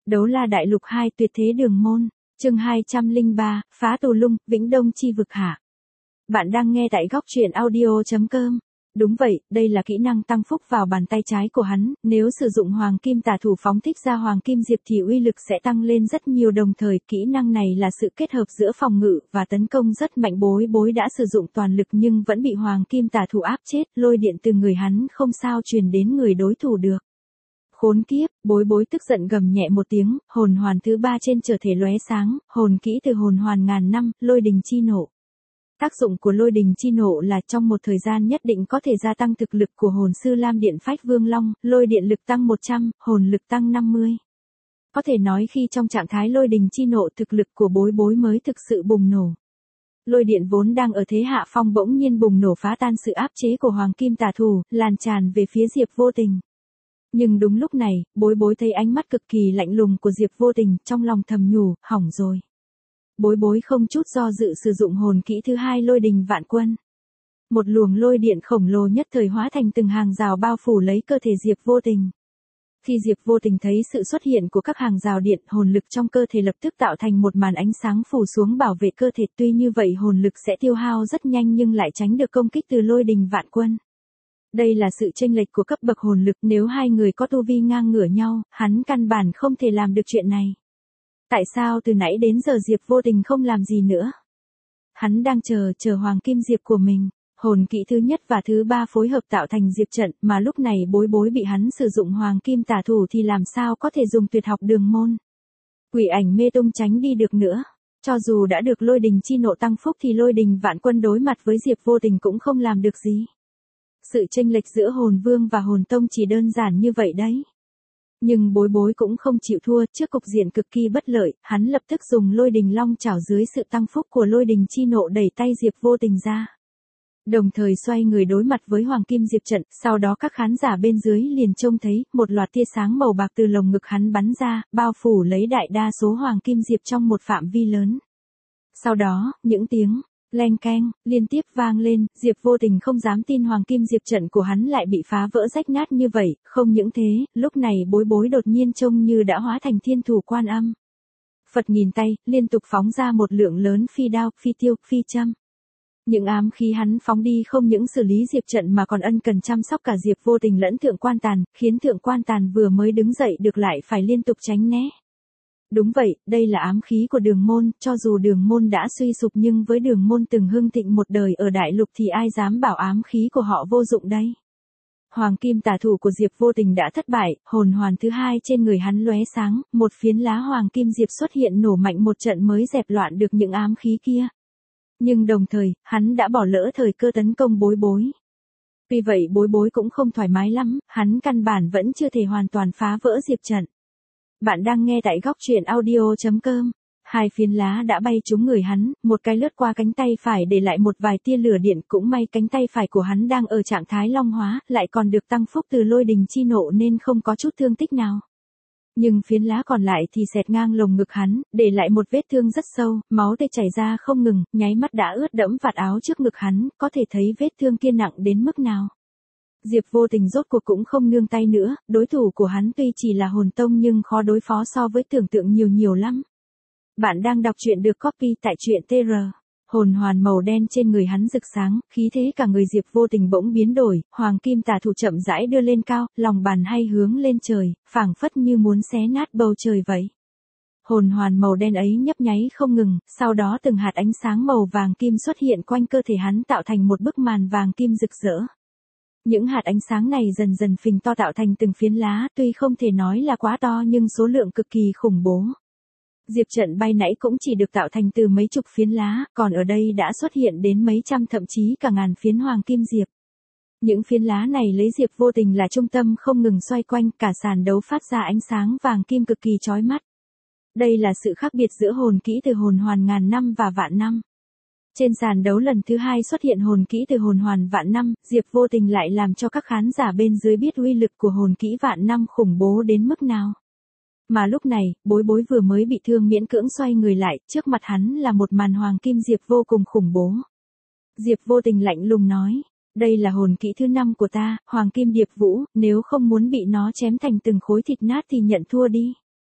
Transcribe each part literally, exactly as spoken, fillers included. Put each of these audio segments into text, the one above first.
Đấu La Đại Lục hai Tuyệt Thế Đường Môn, chương hai trăm lẻ ba, Phá Tù Lung, Vĩnh Đông Chi Vực hạ. Bạn đang nghe tại góc truyện audio chấm com. Đúng vậy, đây là kỹ năng tăng phúc vào bàn tay trái của hắn, nếu sử dụng Hoàng Kim Tà Thủ phóng thích ra Hoàng Kim Diệp thì uy lực sẽ tăng lên rất nhiều, đồng thời kỹ năng này là sự kết hợp giữa phòng ngự và tấn công rất mạnh. Bối bối đã sử dụng toàn lực nhưng vẫn bị Hoàng Kim Tà Thủ áp chết, lôi điện từ người hắn không sao truyền đến người đối thủ được. Khốn kiếp, bối bối tức giận gầm nhẹ một tiếng, hồn hoàn thứ ba trên trở thể lóe sáng, hồn kỹ từ hồn hoàn ngàn năm, lôi đình chi nộ. Tác dụng của lôi đình chi nộ là trong một thời gian nhất định có thể gia tăng thực lực của hồn sư Lam Điện Phách Vương Long, lôi điện lực tăng một trăm, hồn lực tăng năm mươi. Có thể nói khi trong trạng thái lôi đình chi nộ thực lực của bối bối mới thực sự bùng nổ. Lôi điện vốn đang ở thế hạ phong bỗng nhiên bùng nổ phá tan sự áp chế của Hoàng Kim Tà Thủ, lan tràn về phía Diệp Vô Tình. Nhưng đúng lúc này, bối bối thấy ánh mắt cực kỳ lạnh lùng của Diệp Vô Tình, trong lòng thầm nhủ, hỏng rồi. Bối bối không chút do dự sử dụng hồn kỹ thứ hai lôi đình vạn quân. Một luồng lôi điện khổng lồ nhất thời hóa thành từng hàng rào bao phủ lấy cơ thể Diệp Vô Tình. Khi Diệp Vô Tình thấy sự xuất hiện của các hàng rào điện, hồn lực trong cơ thể lập tức tạo thành một màn ánh sáng phủ xuống bảo vệ cơ thể. Tuy như vậy hồn lực sẽ tiêu hao rất nhanh nhưng lại tránh được công kích từ lôi đình vạn quân. Đây là sự chênh lệch của cấp bậc hồn lực, nếu hai người có tu vi ngang ngửa nhau, hắn căn bản không thể làm được chuyện này. Tại sao từ nãy đến giờ Diệp Vô Tình không làm gì nữa? Hắn đang chờ, chờ Hoàng Kim Diệp của mình. Hồn kỹ thứ nhất và thứ ba phối hợp tạo thành diệp trận, mà lúc này bối bối bị hắn sử dụng Hoàng Kim Tà Thủ thì làm sao có thể dùng tuyệt học đường môn. Quỷ ảnh mê tung tránh đi được nữa. Cho dù đã được lôi đình chi nộ tăng phúc thì lôi đình vạn quân đối mặt với Diệp Vô Tình cũng không làm được gì. Sự chênh lệch giữa hồn vương và hồn tông chỉ đơn giản như vậy đấy. Nhưng bối bối cũng không chịu thua, trước cục diện cực kỳ bất lợi, hắn lập tức dùng lôi đình long chảo dưới sự tăng phúc của lôi đình chi nộ đẩy tay Diệp Vô Tình ra. Đồng thời xoay người đối mặt với Hoàng Kim Diệp trận, sau đó các khán giả bên dưới liền trông thấy một loạt tia sáng màu bạc từ lồng ngực hắn bắn ra, bao phủ lấy đại đa số Hoàng Kim Diệp trong một phạm vi lớn. Sau đó, những tiếng leng keng liên tiếp vang lên, Diệp Vô Tình không dám tin Hoàng Kim Diệp trận của hắn lại bị phá vỡ rách nát như vậy, không những thế, lúc này bối bối đột nhiên trông như đã hóa thành thiên thủ Quan Âm. Phật nghìn tay, liên tục phóng ra một lượng lớn phi đao, phi tiêu, phi châm. Những ám khí hắn phóng đi không những xử lý Diệp trận mà còn ân cần chăm sóc cả Diệp Vô Tình lẫn Thượng Quan Tàn, khiến Thượng Quan Tàn vừa mới đứng dậy được lại phải liên tục tránh né. Đúng vậy, đây là ám khí của đường môn, cho dù đường môn đã suy sụp nhưng với đường môn từng hưng thịnh một đời ở đại lục thì ai dám bảo ám khí của họ vô dụng đây. Hoàng Kim Tà Thủ của Diệp Vô Tình đã thất bại, hồn hoàn thứ hai trên người hắn lóe sáng, một phiến lá Hoàng Kim Diệp xuất hiện nổ mạnh một trận mới dẹp loạn được những ám khí kia. Nhưng đồng thời, hắn đã bỏ lỡ thời cơ tấn công bối bối. Vì vậy bối bối cũng không thoải mái lắm, hắn căn bản vẫn chưa thể hoàn toàn phá vỡ Diệp trận. Bạn đang nghe tại góc truyện audio chấm com. Hai phiến lá đã bay trúng người hắn, một cái lướt qua cánh tay phải để lại một vài tia lửa điện, cũng may cánh tay phải của hắn đang ở trạng thái long hóa, lại còn được tăng phúc từ lôi đình chi nộ nên không có chút thương tích nào. Nhưng phiến lá còn lại thì xẹt ngang lồng ngực hắn, để lại một vết thương rất sâu, máu tươi chảy ra không ngừng, nháy mắt đã ướt đẫm vạt áo trước ngực hắn, có thể thấy vết thương kia nặng đến mức nào. Diệp Vô Tình rốt cuộc cũng không nương tay nữa, đối thủ của hắn tuy chỉ là hồn tông nhưng khó đối phó so với tưởng tượng nhiều nhiều lắm. Bạn đang đọc truyện được copy tại truyện tê rờ. Hồn hoàn màu đen trên người hắn rực sáng, khí thế cả người Diệp Vô Tình bỗng biến đổi, Hoàng Kim Tà Thủ chậm rãi đưa lên cao, lòng bàn hay hướng lên trời, phảng phất như muốn xé nát bầu trời vậy. Hồn hoàn màu đen ấy nhấp nháy không ngừng, sau đó từng hạt ánh sáng màu vàng kim xuất hiện quanh cơ thể hắn tạo thành một bức màn vàng kim rực rỡ. Những hạt ánh sáng này dần dần phình to tạo thành từng phiến lá, tuy không thể nói là quá to nhưng số lượng cực kỳ khủng bố. Diệp trận bay nãy cũng chỉ được tạo thành từ mấy chục phiến lá, còn ở đây đã xuất hiện đến mấy trăm thậm chí cả ngàn phiến Hoàng Kim Diệp. Những phiến lá này lấy Diệp Vô Tình là trung tâm không ngừng xoay quanh, cả sàn đấu phát ra ánh sáng vàng kim cực kỳ chói mắt. Đây là sự khác biệt giữa hồn kỹ từ hồn hoàn ngàn năm và vạn năm. Trên sàn đấu lần thứ hai xuất hiện hồn kỹ từ hồn hoàn vạn năm, Diệp Vô Tình lại làm cho các khán giả bên dưới biết uy lực của hồn kỹ vạn năm khủng bố đến mức nào. Mà lúc này, bối bối vừa mới bị thương miễn cưỡng xoay người lại, trước mặt hắn là một màn Hoàng Kim Diệp vô cùng khủng bố. Diệp Vô Tình lạnh lùng nói, đây là hồn kỹ thứ năm của ta, Hoàng Kim Điệp Vũ, nếu không muốn bị nó chém thành từng khối thịt nát thì nhận thua đi.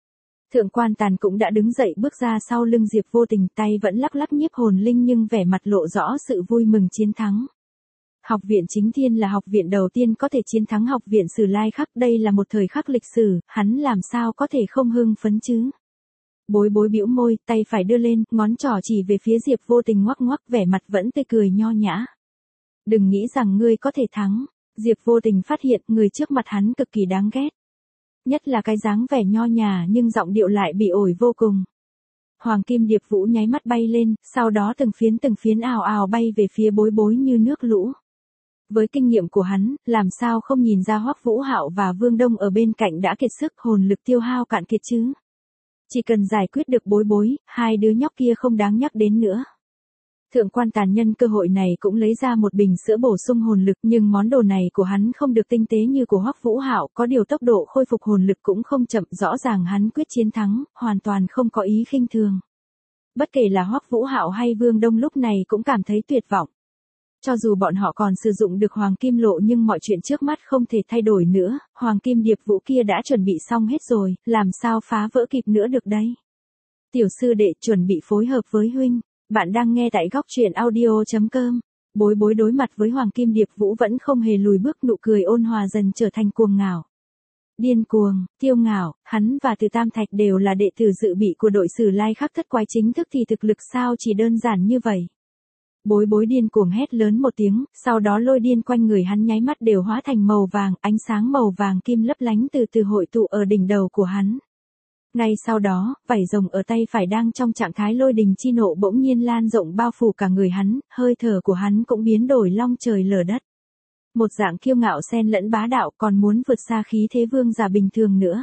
Thượng Quan Tàn cũng đã đứng dậy bước ra sau lưng Diệp Vô Tình, tay vẫn lắc lắc nhiếp hồn linh nhưng vẻ mặt lộ rõ sự vui mừng chiến thắng. Học viện Chính Thiên là học viện đầu tiên có thể chiến thắng học viện Sử Lai Khắc, đây là một thời khắc lịch sử, hắn làm sao có thể không hưng phấn chứ. Bối bối bĩu môi, tay phải đưa lên, ngón trỏ chỉ về phía Diệp Vô Tình ngoắc ngoắc, vẻ mặt vẫn tươi cười nho nhã. Đừng nghĩ rằng ngươi có thể thắng. Diệp Vô Tình phát hiện người trước mặt hắn cực kỳ đáng ghét. Nhất là cái dáng vẻ nho nhã nhưng giọng điệu lại bị ổi vô cùng. Hoàng Kim Điệp Vũ nháy mắt bay lên, sau đó từng phiến từng phiến ào ào bay về phía bối bối như nước lũ. Với kinh nghiệm của hắn, làm sao không nhìn ra Hoắc Vũ Hạo và Vương Đông ở bên cạnh đã kiệt sức, hồn lực tiêu hao cạn kiệt chứ. Chỉ cần giải quyết được bối bối, hai đứa nhóc kia không đáng nhắc đến nữa. Thượng Quan Tàn nhân cơ hội này cũng lấy ra một bình sữa bổ sung hồn lực, nhưng món đồ này của hắn không được tinh tế như của Hoắc Vũ Hạo, có điều tốc độ khôi phục hồn lực cũng không chậm, rõ ràng hắn quyết chiến thắng, hoàn toàn không có ý khinh thường. Bất kể là Hoắc Vũ Hạo hay Vương Đông lúc này cũng cảm thấy tuyệt vọng. Cho dù bọn họ còn sử dụng được Hoàng Kim Lộ nhưng mọi chuyện trước mắt không thể thay đổi nữa, Hoàng Kim Điệp Vũ kia đã chuẩn bị xong hết rồi, làm sao phá vỡ kịp nữa được đây. Tiểu sư đệ chuẩn bị phối hợp với huynh. Bạn đang nghe tại góc truyện audio chấm com. Bối bối đối mặt với Hoàng Kim Điệp Vũ vẫn không hề lùi bước, nụ cười ôn hòa dần trở thành cuồng ngạo. Điên cuồng, kiêu ngạo, hắn và Từ Tam Thạch đều là đệ tử dự bị của đội Sử Lai Khắc thất quái chính thức thì thực lực sao chỉ đơn giản như vậy. Bối bối điên cuồng hét lớn một tiếng, sau đó lôi điên quanh người hắn nháy mắt đều hóa thành màu vàng, ánh sáng màu vàng kim lấp lánh từ từ hội tụ ở đỉnh đầu của hắn. Ngay sau đó, vảy rồng ở tay phải đang trong trạng thái lôi đình chi nộ bỗng nhiên lan rộng bao phủ cả người hắn, hơi thở của hắn cũng biến đổi long trời lở đất. Một dạng kiêu ngạo xen lẫn bá đạo, còn muốn vượt xa khí thế vương giả bình thường nữa.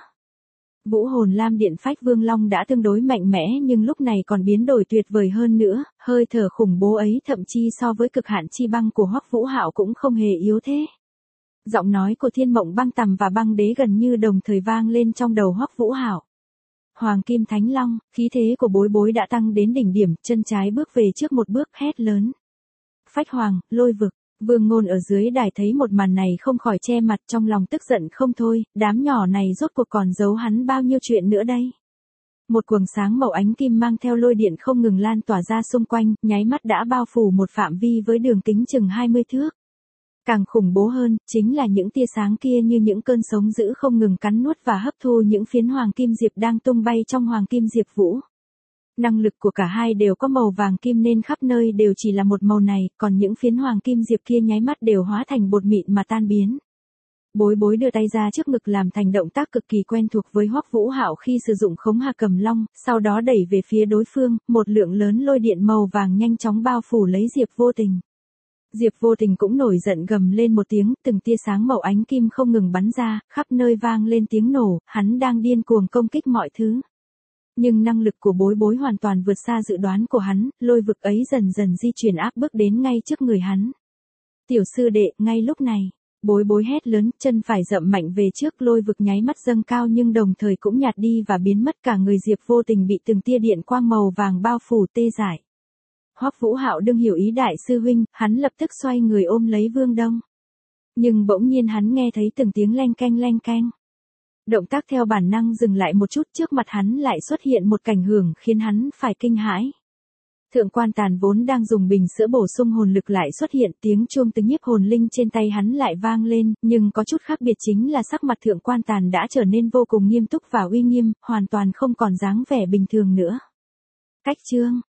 Vũ hồn lam điện phách vương long đã tương đối mạnh mẽ nhưng lúc này còn biến đổi tuyệt vời hơn nữa, hơi thở khủng bố ấy thậm chí so với cực hạn chi băng của Hoắc Vũ Hạo cũng không hề yếu thế. Giọng nói của Thiên Mộng Băng Tầm và Băng Đế gần như đồng thời vang lên trong đầu Hoắc Vũ Hạo. Hoàng Kim Thánh Long, khí thế của bối bối đã tăng đến đỉnh điểm, chân trái bước về trước một bước hét lớn. Phách Hoàng, lôi vực, Vương Ngôn ở dưới đài thấy một màn này không khỏi che mặt, trong lòng tức giận không thôi, đám nhỏ này rốt cuộc còn giấu hắn bao nhiêu chuyện nữa đây. Một quầng sáng màu ánh kim mang theo lôi điện không ngừng lan tỏa ra xung quanh, nháy mắt đã bao phủ một phạm vi với đường kính chừng hai mươi thước. Càng khủng bố hơn, chính là những tia sáng kia như những cơn sống dữ không ngừng cắn nuốt và hấp thu những phiến hoàng kim diệp đang tung bay trong Hoàng Kim Diệp Vũ. Năng lực của cả hai đều có màu vàng kim nên khắp nơi đều chỉ là một màu này, còn những phiến hoàng kim diệp kia nháy mắt đều hóa thành bột mịn mà tan biến. Bối bối đưa tay ra trước ngực làm thành động tác cực kỳ quen thuộc với Hoắc Vũ Hạo khi sử dụng Khống Hà Cầm Long, sau đó đẩy về phía đối phương, một lượng lớn lôi điện màu vàng nhanh chóng bao phủ lấy Diệp Vô Tình. Diệp Vô Tình cũng nổi giận gầm lên một tiếng, từng tia sáng màu ánh kim không ngừng bắn ra, khắp nơi vang lên tiếng nổ, hắn đang điên cuồng công kích mọi thứ. Nhưng năng lực của bối bối hoàn toàn vượt xa dự đoán của hắn, lôi vực ấy dần dần di chuyển áp bức đến ngay trước người hắn. Tiểu sư đệ, ngay lúc này, bối bối hét lớn, chân phải dậm mạnh về trước, lôi vực nháy mắt dâng cao nhưng đồng thời cũng nhạt đi và biến mất, cả người Diệp Vô Tình bị từng tia điện quang màu vàng bao phủ tê dại. Hoắc Vũ Hạo đương hiểu ý đại sư huynh, hắn lập tức xoay người ôm lấy Vương Đông. Nhưng bỗng nhiên hắn nghe thấy từng tiếng leng keng leng keng. Động tác theo bản năng dừng lại một chút, trước mặt hắn lại xuất hiện một cảnh hưởng khiến hắn phải kinh hãi. Thượng Quan Tàn vốn đang dùng bình sữa bổ sung hồn lực lại xuất hiện, tiếng chuông từ nhiếp hồn linh trên tay hắn lại vang lên, nhưng có chút khác biệt chính là sắc mặt Thượng Quan Tàn đã trở nên vô cùng nghiêm túc và uy nghiêm, hoàn toàn không còn dáng vẻ bình thường nữa. Cách chương